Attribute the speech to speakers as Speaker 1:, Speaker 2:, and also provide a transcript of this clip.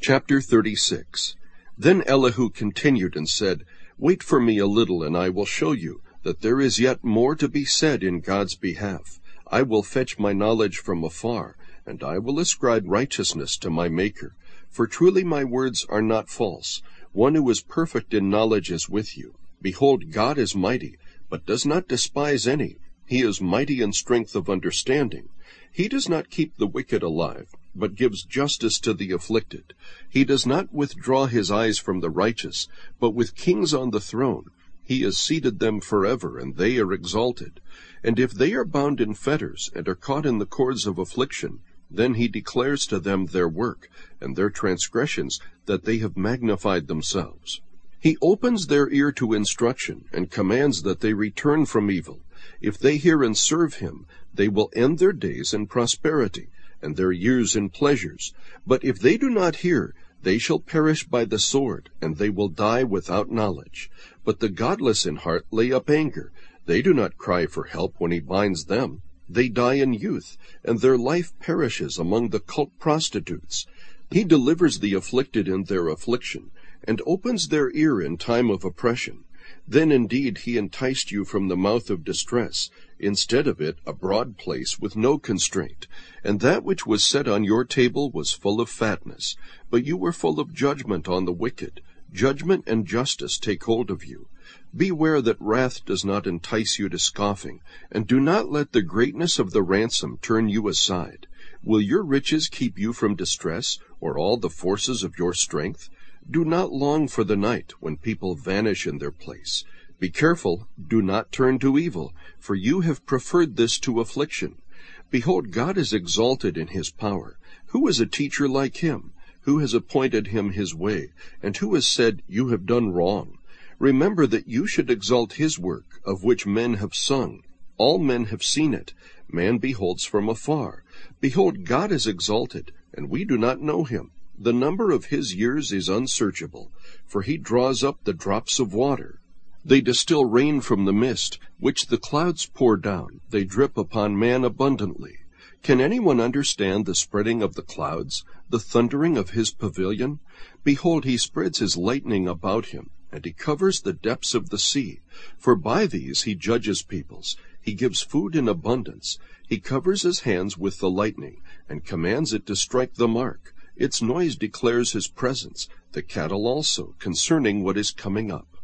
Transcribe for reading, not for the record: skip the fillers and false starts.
Speaker 1: Chapter 36. Then Elihu continued and said, Wait for me a little, and I will show you that there is yet more to be said in God's behalf. I will fetch my knowledge from afar, and I will ascribe righteousness to my Maker. For truly my words are not false. One who is perfect in knowledge is with you. Behold, God is mighty, but does not despise any. He is mighty in strength of understanding. He does not keep the wicked alive, but gives justice to the afflicted. He does not withdraw his eyes from the righteous, but with kings on the throne. He has seated them forever, and they are exalted. And if they are bound in fetters, and are caught in the cords of affliction, then he declares to them their work, and their transgressions, that they have magnified themselves. He opens their ear to instruction, and commands that they return from evil. If they hear and serve him, they will end their days in prosperity, and their years in pleasures. But if they do not hear, they shall perish by the sword, and they will die without knowledge. But the godless in heart lay up anger. They do not cry for help when he binds them. They die in youth, and their life perishes among the cult prostitutes. He delivers the afflicted in their affliction, and opens their ear in time of oppression. Then indeed he enticed you from the mouth of distress, instead of it a broad place with no constraint. And that which was set on your table was full of fatness. But you were full of judgment on the wicked. Judgment and justice take hold of you. Beware that wrath does not entice you to scoffing, and do not let the greatness of the ransom turn you aside. Will your riches keep you from distress, or all the forces of your strength? Do not long for the night, when people vanish in their place. Be careful, do not turn to evil, for you have preferred this to affliction. Behold, God is exalted in his power. Who is a teacher like him? Who has appointed him his way? And who has said, You have done wrong? Remember that you should exalt his work, of which men have sung. All men have seen it. Man beholds from afar. Behold, God is exalted, and we do not know him. The number of his years is unsearchable, for he draws up the drops of water. They distill rain from the mist, which the clouds pour down. They drip upon man abundantly. Can anyone understand the spreading of the clouds, the thundering of his pavilion? Behold, he spreads his lightning about him, and he covers the depths of the sea. For by these he judges peoples. He gives food in abundance. He covers his hands with the lightning, and commands it to strike the mark. Its noise declares his presence, the cattle also, concerning what is coming up.